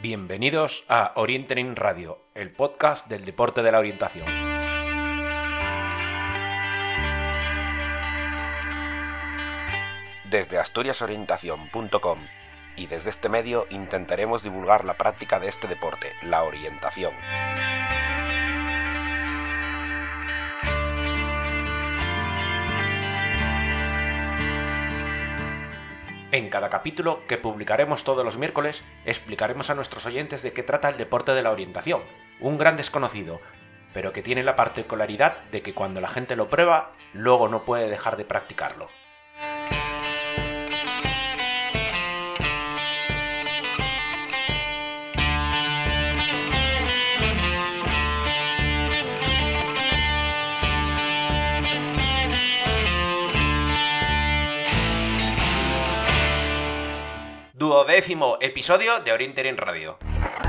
Bienvenidos a Orientering Radio, el podcast del deporte de la orientación. Desde asturiasorientación.com y desde este medio intentaremos divulgar la práctica de este deporte, la orientación. En cada capítulo, que publicaremos todos los miércoles, explicaremos a nuestros oyentes de qué trata el deporte de la orientación, un gran desconocido, pero que tiene la particularidad de que cuando la gente lo prueba, luego no puede dejar de practicarlo. Duodécimo episodio de Orientering Radio.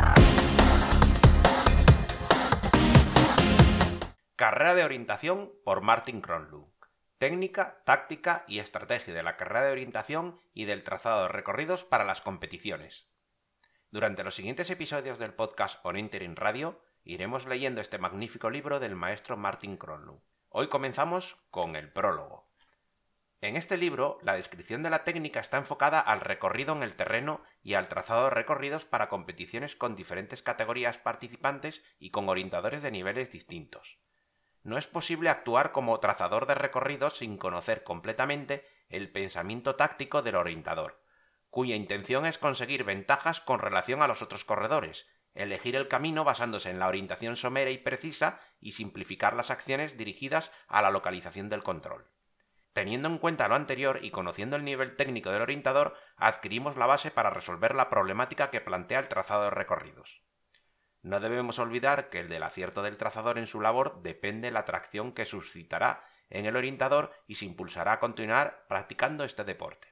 Carrera de orientación por Martin Cronlund. Técnica, táctica y estrategia de la carrera de orientación y del trazado de recorridos para las competiciones. Durante los siguientes episodios del podcast Orientering Radio iremos leyendo este magnífico libro del maestro Martin Cronlund. Hoy comenzamos con el prólogo. En este libro, la descripción de la técnica está enfocada al recorrido en el terreno y al trazado de recorridos para competiciones con diferentes categorías participantes y con orientadores de niveles distintos. No es posible actuar como trazador de recorridos sin conocer completamente el pensamiento táctico del orientador, cuya intención es conseguir ventajas con relación a los otros corredores, elegir el camino basándose en la orientación somera y precisa y simplificar las acciones dirigidas a la localización del control. Teniendo en cuenta lo anterior y conociendo el nivel técnico del orientador, adquirimos la base para resolver la problemática que plantea el trazado de recorridos. No debemos olvidar que el del acierto del trazador en su labor depende de la atracción que suscitará en el orientador y se impulsará a continuar practicando este deporte.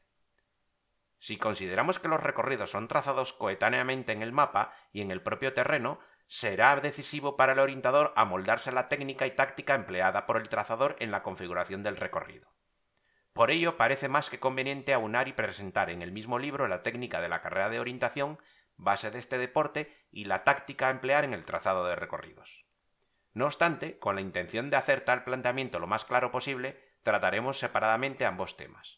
Si consideramos que los recorridos son trazados coetáneamente en el mapa y en el propio terreno, será decisivo para el orientador amoldarse a la técnica y táctica empleada por el trazador en la configuración del recorrido. Por ello, parece más que conveniente aunar y presentar en el mismo libro la técnica de la carrera de orientación, base de este deporte, y la táctica a emplear en el trazado de recorridos. No obstante, con la intención de hacer tal planteamiento lo más claro posible, trataremos separadamente ambos temas.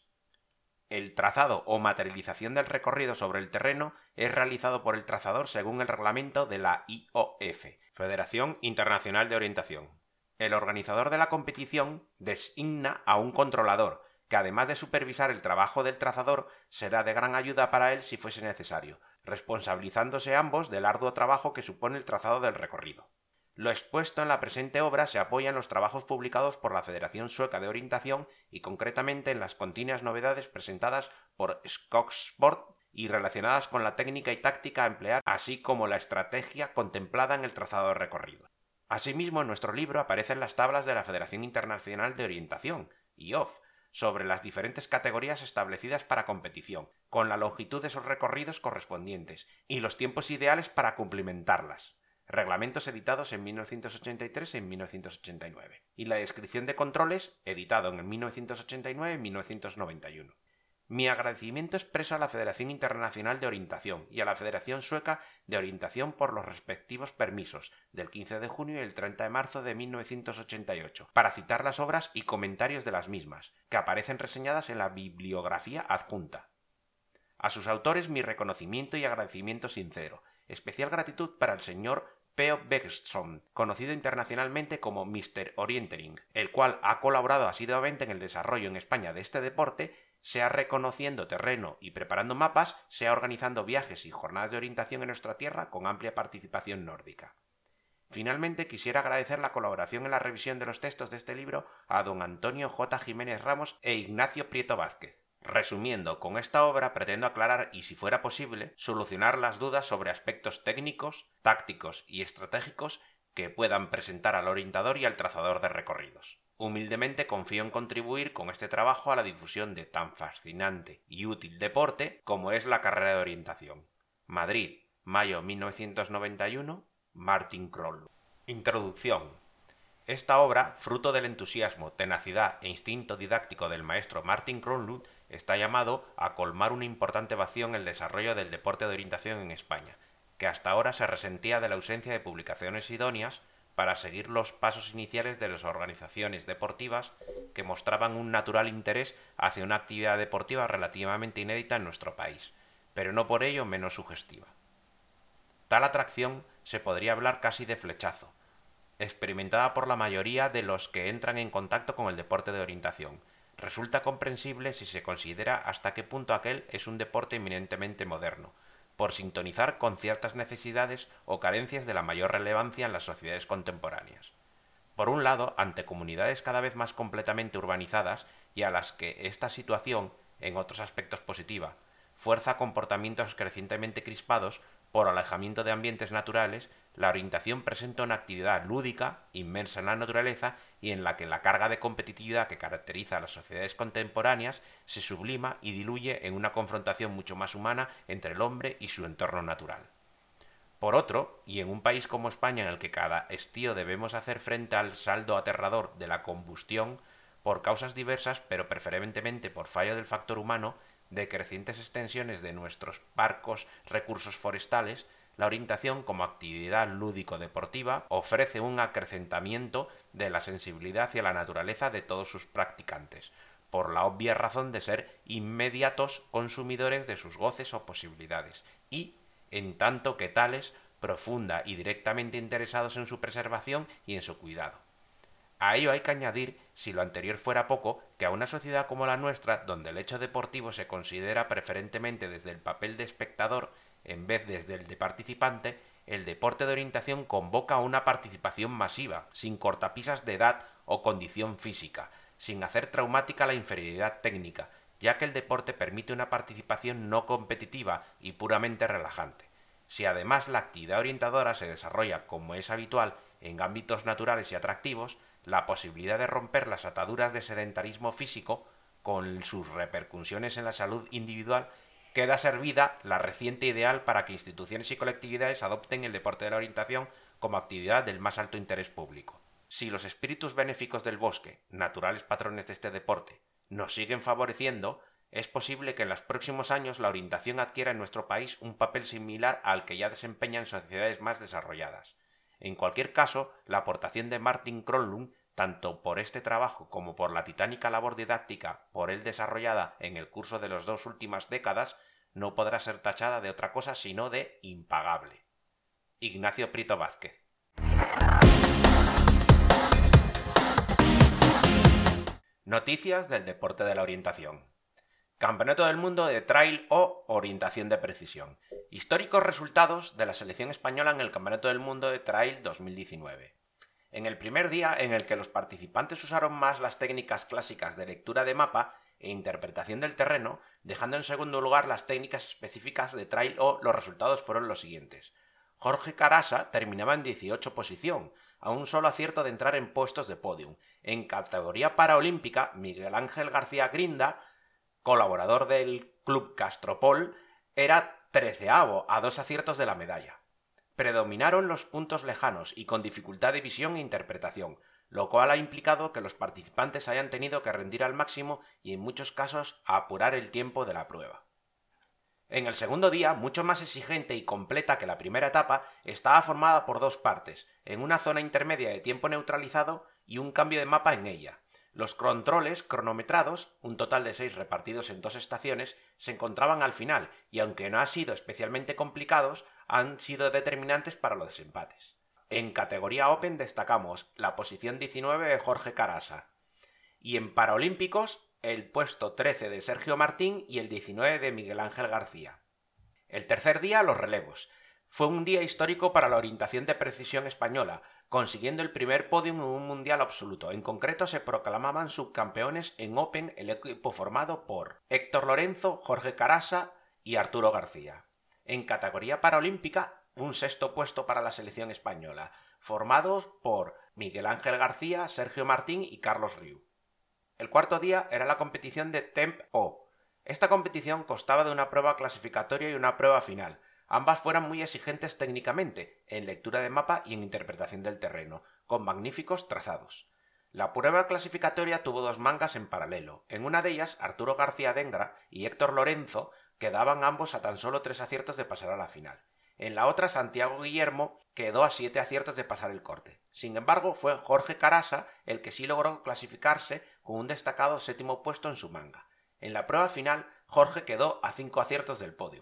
El trazado o materialización del recorrido sobre el terreno es realizado por el trazador según el reglamento de la IOF, Federación Internacional de Orientación. El organizador de la competición designa a un controlador, que además de supervisar el trabajo del trazador, será de gran ayuda para él si fuese necesario, responsabilizándose ambos del arduo trabajo que supone el trazado del recorrido. Lo expuesto en la presente obra se apoya en los trabajos publicados por la Federación Sueca de Orientación y concretamente en las continuas novedades presentadas por Skogsport y relacionadas con la técnica y táctica a emplear, así como la estrategia contemplada en el trazado de recorrido. Asimismo, en nuestro libro aparecen las tablas de la Federación Internacional de Orientación, IOF, sobre las diferentes categorías establecidas para competición, con la longitud de sus recorridos correspondientes y los tiempos ideales para cumplimentarlas, reglamentos editados en 1983 y en 1989, y la descripción de controles, editado en 1989 y 1991. Mi agradecimiento expreso a la Federación Internacional de Orientación y a la Federación Sueca de Orientación por los respectivos permisos del 15 de junio y el 30 de marzo de 1988, para citar las obras y comentarios de las mismas, que aparecen reseñadas en la bibliografía adjunta. A sus autores mi reconocimiento y agradecimiento sincero, especial gratitud para el señor P.O. Beckström, conocido internacionalmente como Mr. Orientering, el cual ha colaborado asiduamente en el desarrollo en España de este deporte, sea reconociendo terreno y preparando mapas, sea organizando viajes y jornadas de orientación en nuestra tierra con amplia participación nórdica. Finalmente, quisiera agradecer la colaboración en la revisión de los textos de este libro a don Antonio J. Jiménez Ramos e Ignacio Prieto Vázquez. Resumiendo, con esta obra pretendo aclarar y, si fuera posible, solucionar las dudas sobre aspectos técnicos, tácticos y estratégicos que puedan presentar al orientador y al trazador de recorridos. Humildemente confío en contribuir con este trabajo a la difusión de tan fascinante y útil deporte como es la carrera de orientación. Madrid, mayo 1991, Martin Cronlund. Introducción. Esta obra, fruto del entusiasmo, tenacidad e instinto didáctico del maestro Martin Cronlund, está llamado a colmar una importante vacío en el desarrollo del deporte de orientación en España, que hasta ahora se resentía de la ausencia de publicaciones idóneas para seguir los pasos iniciales de las organizaciones deportivas que mostraban un natural interés hacia una actividad deportiva relativamente inédita en nuestro país, pero no por ello menos sugestiva. Tal atracción se podría hablar casi de flechazo, experimentada por la mayoría de los que entran en contacto con el deporte de orientación. Resulta comprensible si se considera hasta qué punto aquel es un deporte eminentemente moderno, por sintonizar con ciertas necesidades o carencias de la mayor relevancia en las sociedades contemporáneas. Por un lado, ante comunidades cada vez más completamente urbanizadas y a las que esta situación, en otros aspectos positiva, fuerza comportamientos crecientemente crispados por alejamiento de ambientes naturales, la orientación presenta una actividad lúdica, inmersa en la naturaleza y en la que la carga de competitividad que caracteriza a las sociedades contemporáneas se sublima y diluye en una confrontación mucho más humana entre el hombre y su entorno natural. Por otro, y en un país como España en el que cada estío debemos hacer frente al saldo aterrador de la combustión, por causas diversas, pero preferentemente por fallo del factor humano, de crecientes extensiones de nuestros parcos recursos forestales, la orientación como actividad lúdico-deportiva ofrece un acrecentamiento de la sensibilidad hacia la naturaleza de todos sus practicantes, por la obvia razón de ser inmediatos consumidores de sus goces o posibilidades, y, en tanto que tales, profunda y directamente interesados en su preservación y en su cuidado. A ello hay que añadir, si lo anterior fuera poco, que a una sociedad como la nuestra, donde el hecho deportivo se considera preferentemente desde el papel de espectador en vez desde el de participante, el deporte de orientación convoca a una participación masiva, sin cortapisas de edad o condición física, sin hacer traumática la inferioridad técnica, ya que el deporte permite una participación no competitiva y puramente relajante. Si además la actividad orientadora se desarrolla, como es habitual, en ámbitos naturales y atractivos, la posibilidad de romper las ataduras de sedentarismo físico, con sus repercusiones en la salud individual, queda servida la reciente ideal para que instituciones y colectividades adopten el deporte de la orientación como actividad del más alto interés público. Si los espíritus benéficos del bosque, naturales patrones de este deporte, nos siguen favoreciendo, es posible que en los próximos años la orientación adquiera en nuestro país un papel similar al que ya desempeña en sociedades más desarrolladas. En cualquier caso, la aportación de Martin Kronlund, tanto por este trabajo como por la titánica labor didáctica por él desarrollada en el curso de las 2 últimas décadas, no podrá ser tachada de otra cosa sino de impagable. Ignacio Prieto Vázquez. Noticias del deporte de la orientación. Campeonato del Mundo de Trail o Orientación de Precisión. Históricos resultados de la selección española en el Campeonato del Mundo de Trail 2019. En el primer día, en el que los participantes usaron más las técnicas clásicas de lectura de mapa e interpretación del terreno, dejando en segundo lugar las técnicas específicas de Trail o, los resultados fueron los siguientes. Jorge Carasa terminaba en 18 posición, a un solo acierto de entrar en puestos de podium. En categoría paraolímpica, Miguel Ángel García Grinda, colaborador del Club Castropol, era 13avo, a 2 aciertos de la medalla. Predominaron los puntos lejanos y con dificultad de visión e interpretación, lo cual ha implicado que los participantes hayan tenido que rendir al máximo y en muchos casos apurar el tiempo de la prueba. En el segundo día, mucho más exigente y completa que la primera etapa, estaba formada por 2 partes, en una zona intermedia de tiempo neutralizado y un cambio de mapa en ella. Los controles cronometrados, un total de 6 repartidos en 2 estaciones, se encontraban al final y aunque no han sido especialmente complicados, han sido determinantes para los desempates. En categoría Open destacamos la posición 19 de Jorge Carasa y en Paralímpicos el puesto 13 de Sergio Martín y el 19 de Miguel Ángel García. El tercer día, los relevos. Fue un día histórico para la orientación de precisión española, consiguiendo el primer podium en un mundial absoluto. En concreto, se proclamaban subcampeones en Open el equipo formado por Héctor Lorenzo, Jorge Carasa y Arturo García. En categoría paralímpica, un sexto puesto para la selección española, formados por Miguel Ángel García, Sergio Martín y Carlos Riu. El cuarto día era la competición de Temp O. Esta competición constaba de una prueba clasificatoria y una prueba final. Ambas fueron muy exigentes técnicamente, en lectura de mapa y en interpretación del terreno, con magníficos trazados. La prueba clasificatoria tuvo 2 mangas en paralelo. En una de ellas, Arturo García Dengra y Héctor Lorenzo quedaban ambos a tan solo 3 aciertos de pasar a la final. En la otra, Santiago Guillermo quedó a 7 aciertos de pasar el corte. Sin embargo, fue Jorge Carasa el que sí logró clasificarse con un destacado 7º puesto en su manga. En la prueba final, Jorge quedó a 5 aciertos del podio.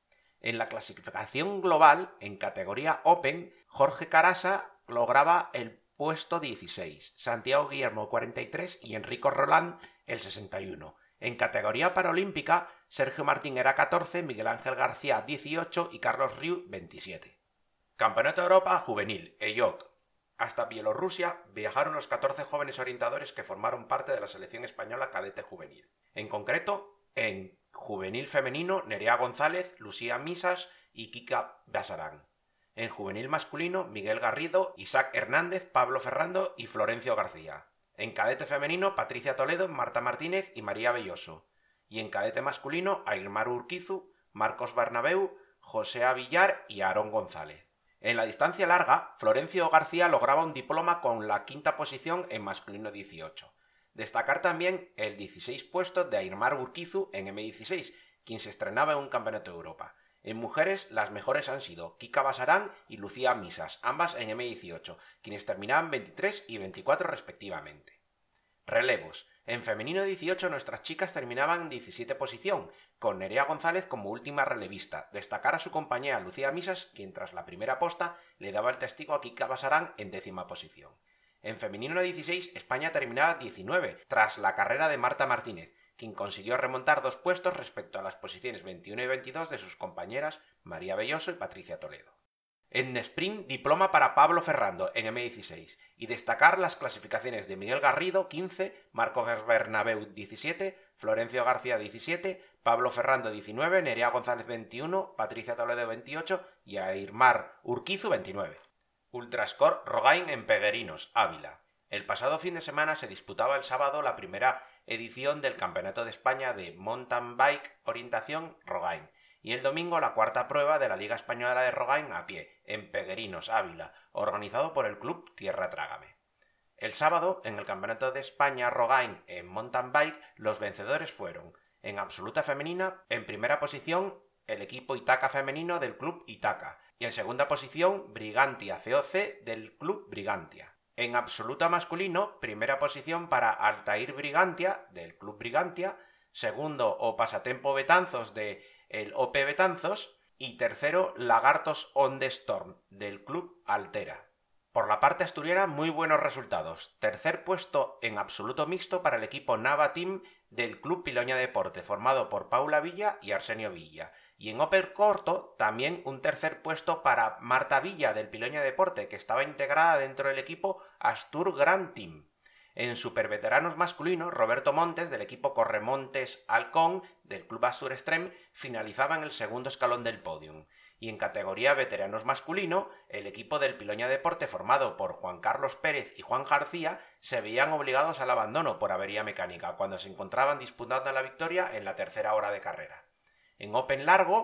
En la clasificación global, en categoría Open, Jorge Carasa lograba el puesto 16, Santiago Guillermo 43 y Enrico Roland el 61. En categoría paralímpica, Sergio Martín era 14, Miguel Ángel García 18 y Carlos Riu 27. Campeonato de Europa Juvenil, EIOC. Hasta Bielorrusia viajaron los 14 jóvenes orientadores que formaron parte de la selección española cadete juvenil. En concreto, en juvenil femenino, Nerea González, Lucía Misas y Kika Basarán. En juvenil masculino, Miguel Garrido, Isaac Hernández, Pablo Ferrando y Florencio García. En cadete femenino, Patricia Toledo, Marta Martínez y María Belloso. Y en cadete masculino, Aymar Urquizu, Marcos Bernabeu, José Avillar y Aarón González. En la distancia larga, Florencio García lograba un diploma con la 5ª posición en masculino 18. Destacar también el 16 puesto de Aymar Urquizu en M16, quien se estrenaba en un campeonato de Europa. En mujeres, las mejores han sido Kika Basarán y Lucía Misas, ambas en M18, quienes terminaban 23 y 24 respectivamente. Relevos. En femenino 18 nuestras chicas terminaban en 17 posición, con Nerea González como última relevista. Destacar a su compañera Lucía Misas, quien tras la primera posta le daba el testigo a Kika Basarán en 10ª posición. En femenino 16 España terminaba 19, tras la carrera de Marta Martínez, quien consiguió remontar 2 puestos respecto a las posiciones 21 y 22 de sus compañeras María Belloso y Patricia Toledo. En sprint, diploma para Pablo Ferrando en M16 y destacar las clasificaciones de Miguel Garrido 15, Marcos Bernabeu 17, Florencio García 17, Pablo Ferrando 19, Nerea González 21, Patricia Toledo 28 y Aymar Urquizu 29. Ultrascore Rogain en Peguerinos, Ávila. El pasado fin de semana se disputaba el sábado la primera edición del Campeonato de España de Mountain Bike Orientación Rogain y el domingo la 4ª prueba de la Liga Española de Rogain a pie, en Peguerinos, Ávila, organizado por el Club Tierra Trágame. El sábado, en el Campeonato de España Rogain en Mountain Bike, los vencedores fueron, en absoluta femenina, en primera posición, el equipo Itaca femenino del Club Itaca, y en segunda posición, Brigantia COC del Club Brigantia. En absoluta masculino, primera posición para Altair Brigantia del Club Brigantia, segundo o Pasatempo Betanzos de el OP Betanzos y tercero Lagartos on the Storm del Club Altera. Por la parte asturiana, muy buenos resultados. Tercer puesto en absoluto mixto para el equipo Nava Team del Club Piloña Deporte, formado por Paula Villa y Arsenio Villa. Y en Open corto, también un tercer puesto para Marta Villa del Piloña Deporte, que estaba integrada dentro del equipo Astur Grand Team. En superveteranos masculinos, Roberto Montes, del equipo Corremontes Halcón, del Club Astur Extreme, finalizaba en el segundo escalón del podium. Y en categoría veteranos masculino, el equipo del Piloña Deporte, formado por Juan Carlos Pérez y Juan García, se veían obligados al abandono por avería mecánica, cuando se encontraban disputando la victoria en la tercera hora de carrera. En Open largo,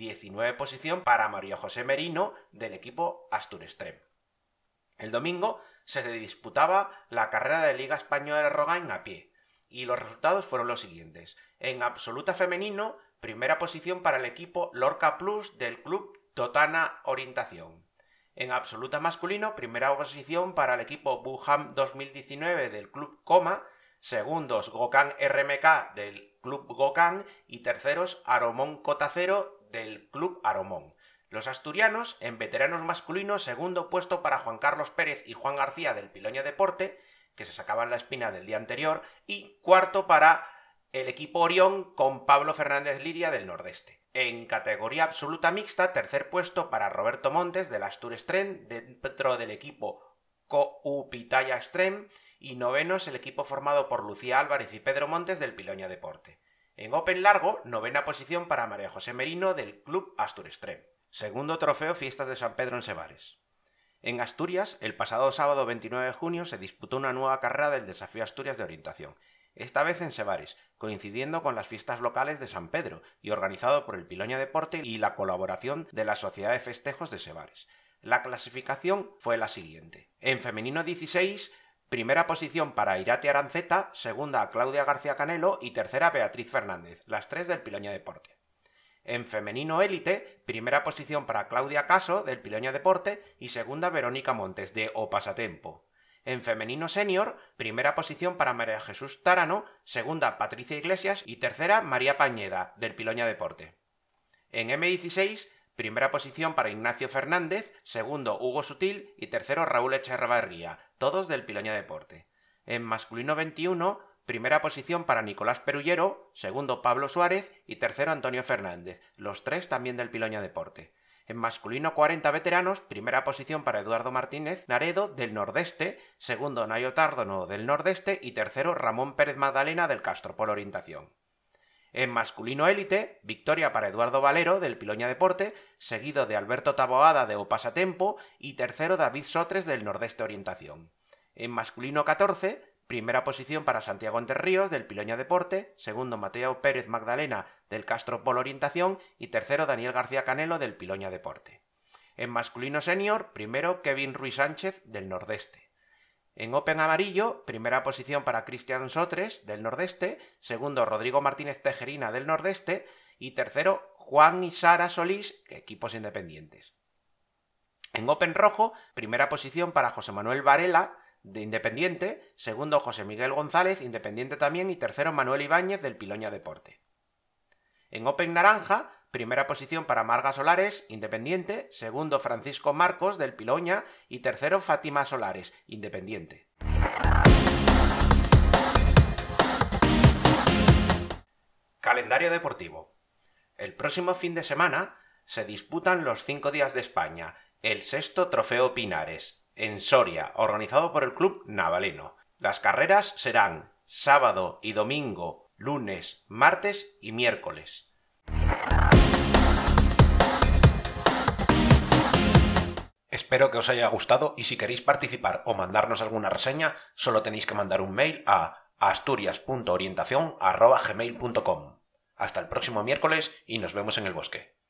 19 posición para María José Merino, del equipo Astur Extreme. El domingo se disputaba la carrera de Liga Española de Rogain a pie, y los resultados fueron los siguientes. En absoluta femenino, primera posición para el equipo Lorca Plus del Club Totana Orientación. En absoluta masculino, primera posición para el equipo Wuhan 2019 del Club Coma, segundos Gokhan RMK del Club Gokhan y terceros Aromón Cotacero del Club Aromón. Los asturianos, en veteranos masculinos, segundo puesto para Juan Carlos Pérez y Juan García del Piloña Deporte, que se sacaban la espina del día anterior, y cuarto para el equipo Orión con Pablo Fernández Liria del Nordeste. En categoría absoluta mixta, tercer puesto para Roberto Montes del Astur Extreme dentro del equipo COU Pitaya Extreme y novenos el equipo formado por Lucía Álvarez y Pedro Montes del Piloña Deporte. En Open largo, novena posición para María José Merino del Club Astur Extreme. Segundo trofeo Fiestas de San Pedro en Sevares. En Asturias, el pasado sábado 29 de junio se disputó una nueva carrera del Desafío Asturias de Orientación, esta vez en Sevares, coincidiendo con las fiestas locales de San Pedro y organizado por el Piloña Deporte y la colaboración de la Sociedad de Festejos de Sevares. La clasificación fue la siguiente. En femenino 16, primera posición para Irati Aranceta, segunda Claudia García Canelo y tercera Beatriz Fernández, las tres del Piloña Deporte. En femenino élite, primera posición para Claudia Caso, del Piloña Deporte, y segunda Verónica Montes, de O Pasatempo. En femenino senior, primera posición para María Jesús Tárano, segunda Patricia Iglesias y tercera María Pañeda, del Piloña Deporte. En M16, primera posición para Ignacio Fernández, segundo Hugo Sutil y tercero Raúl Echevarría, todos del Piloña Deporte. En masculino 21, primera posición para Nicolás Perullero, segundo Pablo Suárez y tercero Antonio Fernández, los tres también del Piloña Deporte. En masculino 40 veteranos, primera posición para Eduardo Martínez Naredo, del Nordeste, segundo Nayo Tárdono, del Nordeste y tercero Ramón Pérez Magdalena, del Castropol Orientación. En masculino élite, victoria para Eduardo Valero, del Piloña Deporte, seguido de Alberto Taboada, de O Pasatempo, y tercero David Sotres, del Nordeste Orientación. En masculino 14, primera posición para Santiago Enterríos, del Piloña Deporte, segundo Mateo Pérez Magdalena, del Castropol Orientación, y tercero Daniel García Canelo, del Piloña Deporte. En masculino senior, primero Kevin Ruiz Sánchez, del Nordeste. En Open amarillo, primera posición para Cristian Sotres, del Nordeste, segundo Rodrigo Martínez Tejerina, del Nordeste, y tercero Juan y Sara Solís, equipos independientes. En Open rojo, primera posición para José Manuel Varela, de Independiente, segundo José Miguel González, Independiente también, y tercero Manuel Ibáñez, del Piloña Deporte. En Open naranja, primera posición para Marga Solares, Independiente, segundo Francisco Marcos, del Piloña, y tercero Fátima Solares, Independiente. Calendario deportivo. El próximo fin de semana se disputan los 5 días de España, el sexto Trofeo Pinares, en Soria, organizado por el Club Navaleno. Las carreras serán sábado y domingo, lunes, martes y miércoles. Espero que os haya gustado y si queréis participar o mandarnos alguna reseña, solo tenéis que mandar un mail a asturias.orientacion@gmail.com. Hasta el próximo miércoles y nos vemos en el bosque.